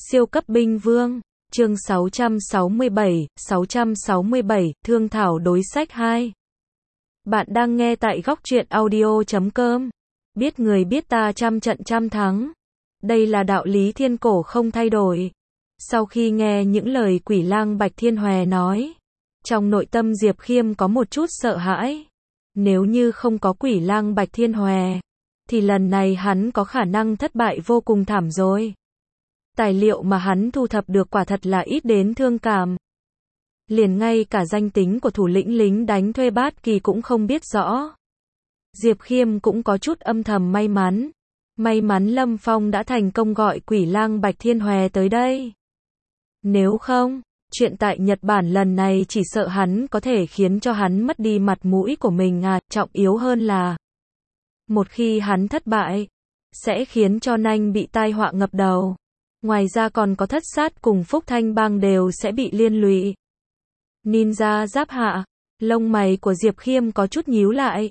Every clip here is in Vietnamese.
Siêu cấp binh vương, chương 667, thương thảo đối sách 2. Bạn đang nghe tại góc truyện audio.com. Biết người biết ta trăm trận trăm thắng. Đây là đạo lý thiên cổ không thay đổi. Sau khi nghe những lời Quỷ Lang Bạch Thiên Hòe nói, trong nội tâm Diệp Khiêm có một chút sợ hãi. Nếu như không có Quỷ Lang Bạch Thiên Hòe, thì lần này hắn có khả năng thất bại vô cùng thảm rồi. Tài liệu mà hắn thu thập được quả thật là ít đến thương cảm. Liền ngay cả danh tính của thủ lĩnh lính đánh thuê Bát Kỳ cũng không biết rõ. Diệp Khiêm cũng có chút âm thầm may mắn. May mắn Lâm Phong đã thành công gọi Quỷ Lang Bạch Thiên Hòe tới đây. Nếu không, chuyện tại Nhật Bản lần này chỉ sợ hắn có thể khiến cho hắn mất đi mặt mũi của mình trọng yếu hơn là một khi hắn thất bại, sẽ khiến cho Nanh bị tai họa ngập đầu. Ngoài ra còn có Thất Sát cùng Phúc Thanh Bang đều sẽ bị liên lụy. Ninja Giáp Hạ, lông mày của Diệp Khiêm có chút nhíu lại.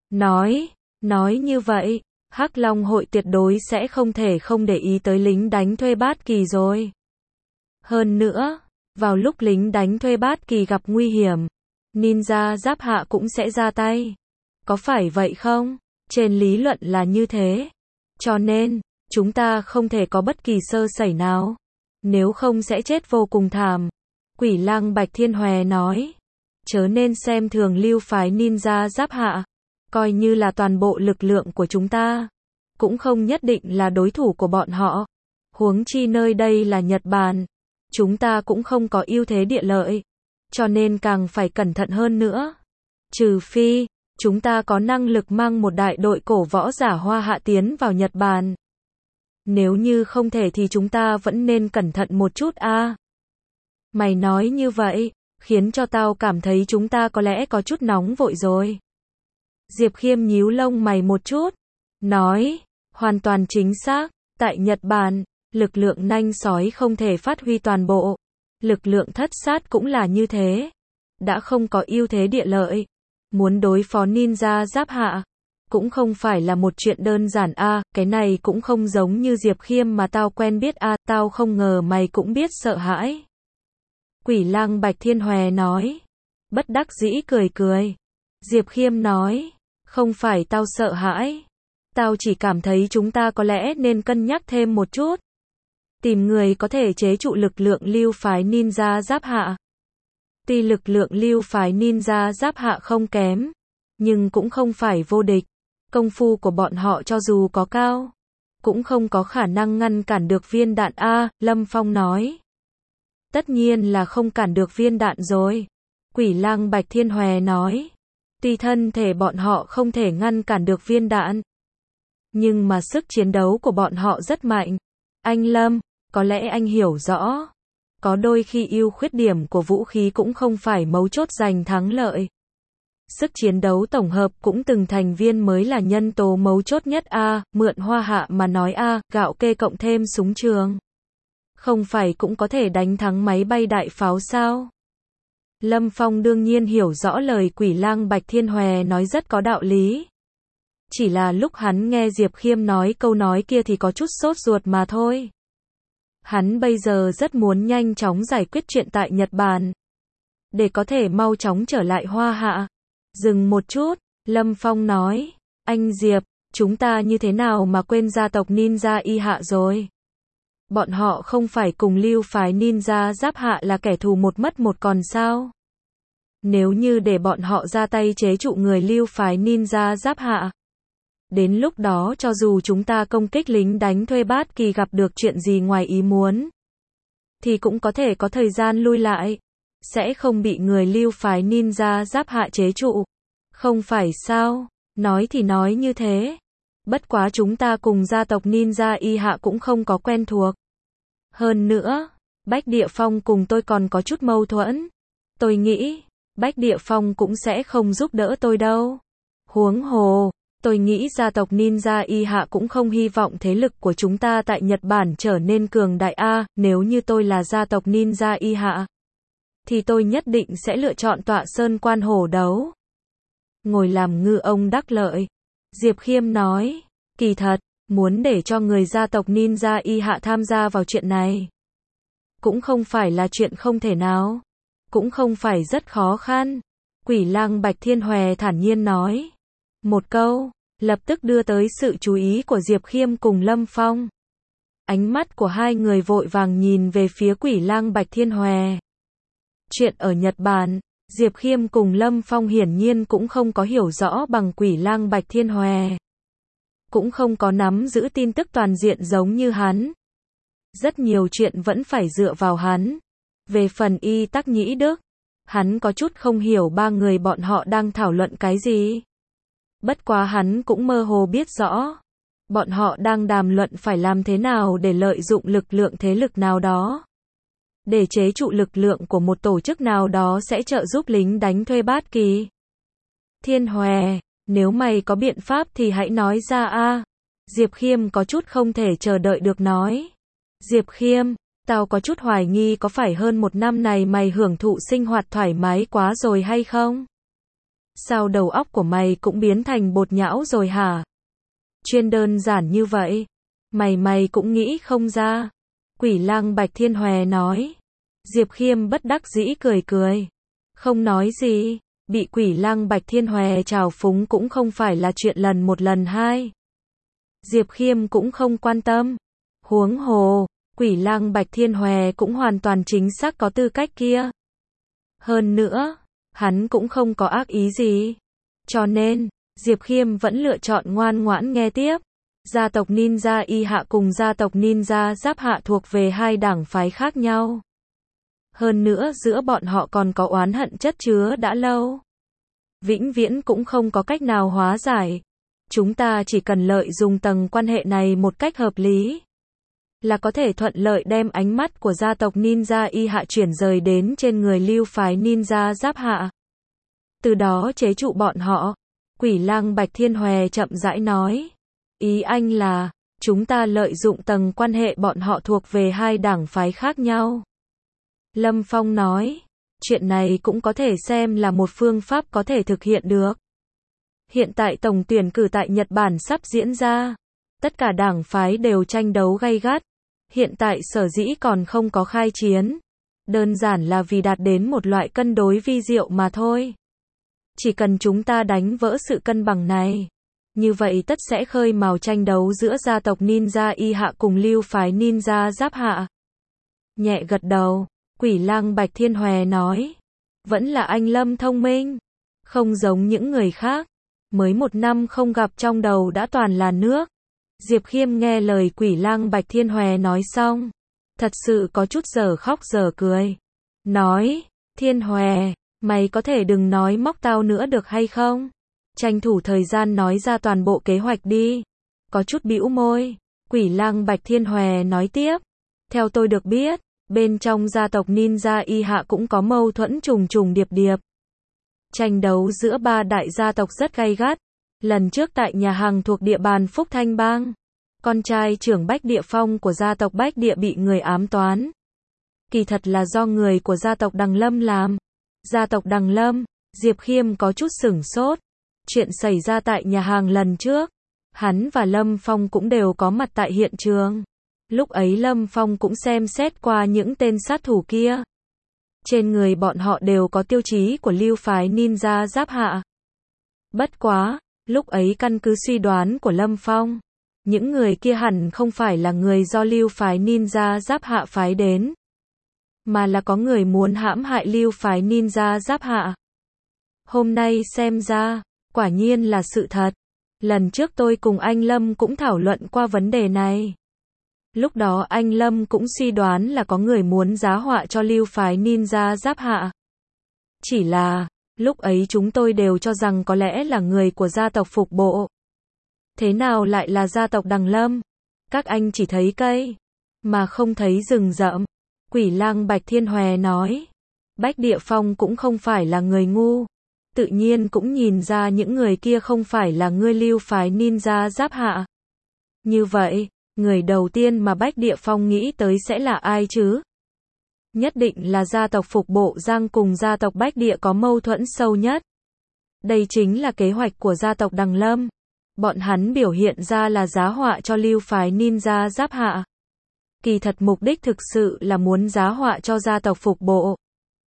Nói như vậy, Hắc Long hội tuyệt đối sẽ không thể không để ý tới lính đánh thuê Bát Kỳ rồi. Hơn nữa, vào lúc lính đánh thuê Bát Kỳ gặp nguy hiểm, Ninja Giáp Hạ cũng sẽ ra tay. Có phải vậy không? Trên lý luận là như thế. Cho nên, chúng ta không thể có bất kỳ sơ sẩy nào. Nếu không sẽ chết vô cùng thảm. Quỷ Lang Bạch Thiên Hòe nói. Chớ nên xem thường lưu phái Ninja Giáp Hạ. Coi như là toàn bộ lực lượng của chúng ta. Cũng không nhất định là đối thủ của bọn họ. Huống chi nơi đây là Nhật Bản. Chúng ta cũng không có ưu thế địa lợi. Cho nên càng phải cẩn thận hơn nữa. Trừ phi, chúng ta có năng lực mang một đại đội cổ võ giả Hoa Hạ tiến vào Nhật Bản. Nếu như không thể thì chúng ta vẫn nên cẩn thận một chút Mày nói như vậy, khiến cho tao cảm thấy chúng ta có lẽ có chút nóng vội rồi. Diệp Khiêm nhíu lông mày một chút, nói, hoàn toàn chính xác, tại Nhật Bản, lực lượng nanh sói không thể phát huy toàn bộ. Lực lượng Thất Sát cũng là như thế. Đã không có ưu thế địa lợi. Muốn đối phó Ninja Giáp Hạ cũng không phải là một chuyện đơn giản cái này cũng không giống như Diệp Khiêm mà tao quen biết tao không ngờ mày cũng biết sợ hãi. Quỷ Lang Bạch Thiên Hòe nói. Bất đắc dĩ cười. Diệp Khiêm nói, không phải tao sợ hãi. Tao chỉ cảm thấy chúng ta có lẽ nên cân nhắc thêm một chút. Tìm người có thể chế trụ lực lượng lưu phái Ninja Giáp Hạ. Tuy lực lượng lưu phái Ninja Giáp Hạ không kém, nhưng cũng không phải vô địch. Công phu của bọn họ cho dù có cao, cũng không có khả năng ngăn cản được viên đạn Lâm Phong nói. Tất nhiên là không cản được viên đạn rồi. Quỷ Lang Bạch Thiên Hòe nói. Tuy thân thể bọn họ không thể ngăn cản được viên đạn, nhưng mà sức chiến đấu của bọn họ rất mạnh. Anh Lâm, có lẽ anh hiểu rõ. Có đôi khi ưu khuyết điểm của vũ khí cũng không phải mấu chốt giành thắng lợi. Sức chiến đấu tổng hợp cũng từng thành viên mới là nhân tố mấu chốt nhất mượn Hoa Hạ mà nói gạo kê cộng thêm súng trường. Không phải cũng có thể đánh thắng máy bay đại pháo sao? Lâm Phong đương nhiên hiểu rõ lời Quỷ Lang Bạch Thiên Hòe nói rất có đạo lý. Chỉ là lúc hắn nghe Diệp Khiêm nói câu nói kia thì có chút sốt ruột mà thôi. Hắn bây giờ rất muốn nhanh chóng giải quyết chuyện tại Nhật Bản, để có thể mau chóng trở lại Hoa Hạ. Dừng một chút, Lâm Phong nói, anh Diệp, chúng ta như thế nào mà quên gia tộc Ninja Y Hạ rồi? Bọn họ không phải cùng lưu phái Ninja Giáp Hạ là kẻ thù một mất một còn sao? Nếu như để bọn họ ra tay chế trụ người lưu phái Ninja Giáp Hạ, đến lúc đó cho dù chúng ta công kích lính đánh thuê Bát Kỳ gặp được chuyện gì ngoài ý muốn, thì cũng có thể có thời gian lui lại. Sẽ không bị người lưu phái Ninja Giáp Hạ chế trụ. Không phải sao? Nói thì nói như thế. Bất quá chúng ta cùng gia tộc Ninja Y Hạ cũng không có quen thuộc. Hơn nữa, Bách Địa Phong cùng tôi còn có chút mâu thuẫn. Tôi nghĩ, Bách Địa Phong cũng sẽ không giúp đỡ tôi đâu. Huống hồ, tôi nghĩ gia tộc Ninja Y Hạ cũng không hy vọng thế lực của chúng ta tại Nhật Bản trở nên cường đại nếu như tôi là gia tộc Ninja Y Hạ, thì tôi nhất định sẽ lựa chọn tọa sơn quan hổ đấu. Ngồi làm ngư ông đắc lợi. Diệp Khiêm nói, kỳ thật, muốn để cho người gia tộc Ninja Y Hạ tham gia vào chuyện này, cũng không phải là chuyện không thể nào, cũng không phải rất khó khăn. Quỷ lang Bạch Thiên Hòe thản nhiên nói. Một câu, lập tức đưa tới sự chú ý của Diệp Khiêm cùng Lâm Phong. Ánh mắt của hai người vội vàng nhìn về phía quỷ lang Bạch Thiên Hòe. Chuyện ở Nhật Bản, Diệp Khiêm cùng Lâm Phong hiển nhiên cũng không có hiểu rõ bằng quỷ lang Bạch Thiên Hòe. Cũng không có nắm giữ tin tức toàn diện giống như hắn. Rất nhiều chuyện vẫn phải dựa vào hắn. Về phần Y Tắc Nhĩ Đức, hắn có chút không hiểu ba người bọn họ đang thảo luận cái gì. Bất quá hắn cũng mơ hồ biết rõ. Bọn họ đang đàm luận phải làm thế nào để lợi dụng lực lượng thế lực nào đó. Để chế trụ lực lượng của một tổ chức nào đó sẽ trợ giúp lính đánh thuê Bát Kỳ. Thiên Hòe, nếu mày có biện pháp thì hãy nói ra a. Diệp Khiêm có chút không thể chờ đợi được nói. Diệp Khiêm, tao có chút hoài nghi có phải hơn một năm này mày hưởng thụ sinh hoạt thoải mái quá rồi hay không? Sao đầu óc của mày cũng biến thành bột nhão rồi hả? Chuyên đơn giản như vậy, mày cũng nghĩ không ra. Quỷ lang Bạch Thiên Hòe nói. Diệp Khiêm bất đắc dĩ cười cười. Không nói gì, bị quỷ lang Bạch Thiên Hòe trào phúng cũng không phải là chuyện lần một lần hai. Diệp Khiêm cũng không quan tâm. Huống hồ, quỷ lang Bạch Thiên Hòe cũng hoàn toàn chính xác có tư cách kia. Hơn nữa, hắn cũng không có ác ý gì. Cho nên, Diệp Khiêm vẫn lựa chọn ngoan ngoãn nghe tiếp. Gia tộc Ninja Y Hạ cùng gia tộc Ninja Giáp Hạ thuộc về hai đảng phái khác nhau. Hơn nữa giữa bọn họ còn có oán hận chất chứa đã lâu. Vĩnh viễn cũng không có cách nào hóa giải. Chúng ta chỉ cần lợi dụng tầng quan hệ này một cách hợp lý, là có thể thuận lợi đem ánh mắt của gia tộc Ninja Y Hạ chuyển rời đến trên người lưu phái Ninja Giáp Hạ. Từ đó chế trụ bọn họ. Quỷ lang Bạch Thiên Hòe chậm rãi nói. Ý anh là, chúng ta lợi dụng tầng quan hệ bọn họ thuộc về hai đảng phái khác nhau. Lâm Phong nói, chuyện này cũng có thể xem là một phương pháp có thể thực hiện được. Hiện tại tổng tuyển cử tại Nhật Bản sắp diễn ra. Tất cả đảng phái đều tranh đấu gay gắt. Hiện tại sở dĩ còn không có khai chiến. Đơn giản là vì đạt đến một loại cân đối vi diệu mà thôi. Chỉ cần chúng ta đánh vỡ sự cân bằng này, như vậy tất sẽ khơi mào tranh đấu giữa gia tộc Ninja Y Hạ cùng lưu phái Ninja Giáp Hạ. Nhẹ gật đầu, quỷ lang Bạch Thiên Hòe nói. Vẫn là anh Lâm thông minh. Không giống những người khác. Mới một năm không gặp trong đầu đã toàn là nước. Diệp Khiêm nghe lời quỷ lang Bạch Thiên Hòe nói xong. Thật sự có chút giờ khóc giờ cười. Nói, Thiên Hòe, mày có thể đừng nói móc tao nữa được hay không? Tranh thủ thời gian nói ra toàn bộ kế hoạch đi. Có chút bĩu môi. Quỷ lang Bạch Thiên Hòe nói tiếp. Theo tôi được biết, bên trong gia tộc Ninja Y Hạ cũng có mâu thuẫn trùng trùng điệp điệp. Tranh đấu giữa ba đại gia tộc rất gay gắt. Lần trước tại nhà hàng thuộc địa bàn Phúc Thanh Bang, con trai trưởng Bách Địa Phong của gia tộc Bách Địa bị người ám toán. Kỳ thật là do người của gia tộc Đằng Lâm làm. Gia tộc Đằng Lâm, Diệp Khiêm có chút sửng sốt. Chuyện xảy ra tại nhà hàng lần trước, hắn và Lâm Phong cũng đều có mặt tại hiện trường. Lúc ấy Lâm Phong cũng xem xét qua những tên sát thủ kia. Trên người bọn họ đều có tiêu chí của lưu phái Ninja Giáp Hạ. Bất quá, lúc ấy căn cứ suy đoán của Lâm Phong, những người kia hẳn không phải là người do lưu phái Ninja Giáp Hạ phái đến, mà là có người muốn hãm hại lưu phái Ninja Giáp Hạ. Hôm nay xem ra, quả nhiên là sự thật. Lần trước tôi cùng anh Lâm cũng thảo luận qua vấn đề này. Lúc đó anh Lâm cũng suy đoán là có người muốn giá họa cho lưu phái Ninja Giáp Hạ. Chỉ là, lúc ấy chúng tôi đều cho rằng có lẽ là người của gia tộc Phục Bộ. Thế nào lại là gia tộc Đằng Lâm? Các anh chỉ thấy cây, mà không thấy rừng rậm. Quỷ lang Bạch Thiên Hòe nói. Bách Địa Phong cũng không phải là người ngu. Tự nhiên cũng nhìn ra những người kia không phải là người lưu phái Ninja Giáp Hạ. Như vậy, người đầu tiên mà Bách Địa Phong nghĩ tới sẽ là ai chứ? Nhất định là gia tộc Phục Bộ Giang cùng gia tộc Bách Địa có mâu thuẫn sâu nhất. Đây chính là kế hoạch của gia tộc Đằng Lâm. Bọn hắn biểu hiện ra là giá họa cho lưu phái Ninja Giáp Hạ. Kỳ thật mục đích thực sự là muốn giá họa cho gia tộc Phục Bộ.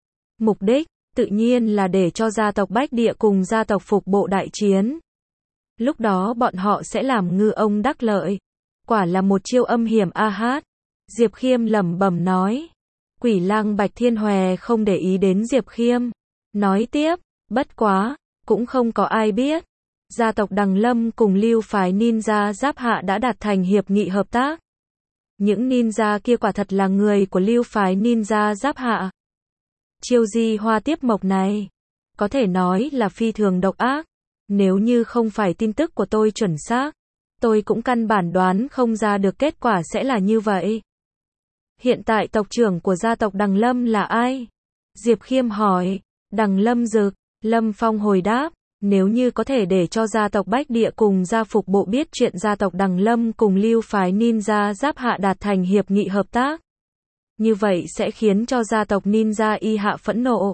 Mục đích, tự nhiên là để cho gia tộc Bách Địa cùng gia tộc Phục Bộ đại chiến. Lúc đó bọn họ sẽ làm ngư ông đắc lợi. Quả là một chiêu âm hiểm a hát. Diệp Khiêm lẩm bẩm nói. Quỷ lang Bạch Thiên Hòe không để ý đến Diệp Khiêm. Nói tiếp, bất quá, cũng không có ai biết. Gia tộc Đằng Lâm cùng lưu phái ninja Giáp Hạ đã đạt thành hiệp nghị hợp tác. Những ninja kia quả thật là người của lưu phái ninja Giáp Hạ. Chiêu di hoa tiếp mộc này, có thể nói là phi thường độc ác. Nếu như không phải tin tức của tôi chuẩn xác, tôi cũng căn bản đoán không ra được kết quả sẽ là như vậy. Hiện tại tộc trưởng của gia tộc Đằng Lâm là ai? Diệp Khiêm hỏi. Đằng Lâm Dực. Lâm Phong hồi đáp. Nếu như có thể để cho gia tộc Bách Địa cùng gia Phục Bộ biết chuyện gia tộc Đằng Lâm cùng lưu phái ninja Giáp Hạ đạt thành hiệp nghị hợp tác, như vậy sẽ khiến cho gia tộc ninja Y Hạ phẫn nộ.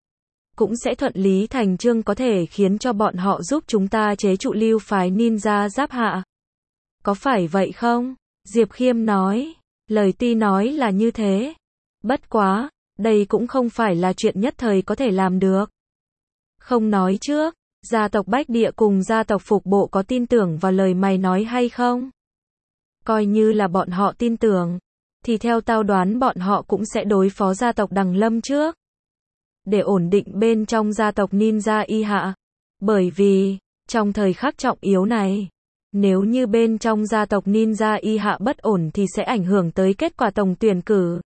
Cũng sẽ thuận lý thành chương có thể khiến cho bọn họ giúp chúng ta chế trụ lưu phái ninja Giáp Hạ. Có phải vậy không? Diệp Khiêm nói. Lời tuy nói là như thế. Bất quá, đây cũng không phải là chuyện nhất thời có thể làm được. Không nói trước, gia tộc Bách Địa cùng gia tộc Phục Bộ có tin tưởng vào lời mày nói hay không? Coi như là bọn họ tin tưởng, thì theo tao đoán bọn họ cũng sẽ đối phó gia tộc Đằng Lâm trước. Để ổn định bên trong gia tộc ninja Y Hạ. Bởi vì, trong thời khắc trọng yếu này, nếu như bên trong gia tộc ninja Y Hạ bất ổn thì sẽ ảnh hưởng tới kết quả tổng tuyển cử.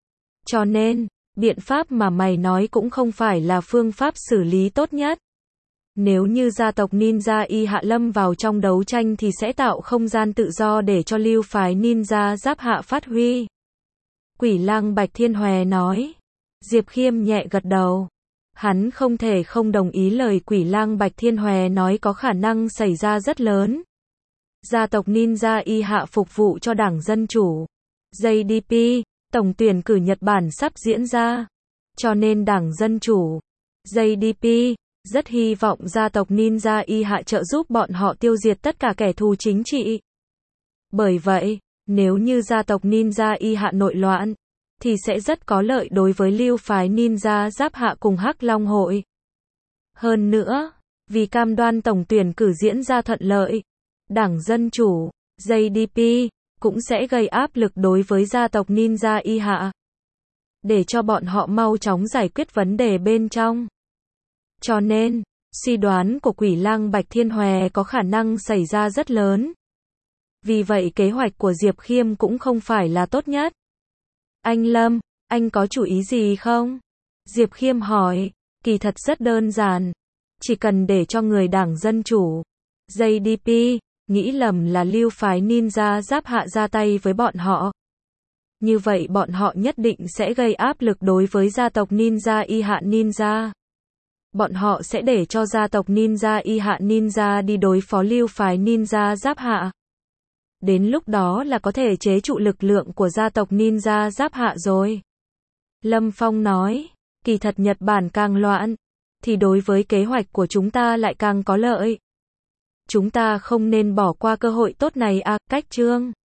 Cho nên, biện pháp mà mày nói cũng không phải là phương pháp xử lý tốt nhất. Nếu như gia tộc ninja Y Hạ lâm vào trong đấu tranh thì sẽ tạo không gian tự do để cho lưu phái ninja Giáp Hạ phát huy. Quỷ lang Bạch Thiên Hòe nói. Diệp Khiêm nhẹ gật đầu. Hắn không thể không đồng ý lời quỷ lang Bạch Thiên Hòe nói có khả năng xảy ra rất lớn. Gia tộc ninja Y Hạ phục vụ cho Đảng Dân Chủ. JDP, tổng tuyển cử Nhật Bản sắp diễn ra. Cho nên Đảng Dân Chủ, JDP, rất hy vọng gia tộc ninja Y Hạ trợ giúp bọn họ tiêu diệt tất cả kẻ thù chính trị. Bởi vậy, nếu như gia tộc ninja Y Hạ nội loạn, thì sẽ rất có lợi đối với lưu phái ninja Giáp Hạ cùng Hắc Long hội. Hơn nữa, vì cam đoan tổng tuyển cử diễn ra thuận lợi, Đảng Dân Chủ, JDP, cũng sẽ gây áp lực đối với gia tộc ninja Y Hạ, để cho bọn họ mau chóng giải quyết vấn đề bên trong. Cho nên, suy đoán của quỷ lang Bạch Thiên Hòe có khả năng xảy ra rất lớn. Vì vậy kế hoạch của Diệp Khiêm cũng không phải là tốt nhất. Anh Lâm, anh có chủ ý gì không? Diệp Khiêm hỏi. Kỳ thật rất đơn giản. Chỉ cần để cho người Đảng Dân Chủ, JDP, nghĩ lầm là lưu phái ninja Giáp Hạ ra tay với bọn họ. Như vậy bọn họ nhất định sẽ gây áp lực đối với gia tộc ninja Y Hạ ninja. Bọn họ sẽ để cho gia tộc ninja Y Hạ ninja đi đối phó lưu phái ninja Giáp Hạ. Đến lúc đó là có thể chế trụ lực lượng của gia tộc ninja Giáp Hạ rồi. Lâm Phong nói, kỳ thật Nhật Bản càng loạn, thì đối với kế hoạch của chúng ta lại càng có lợi. Chúng ta không nên bỏ qua cơ hội tốt này à, Cách Trương.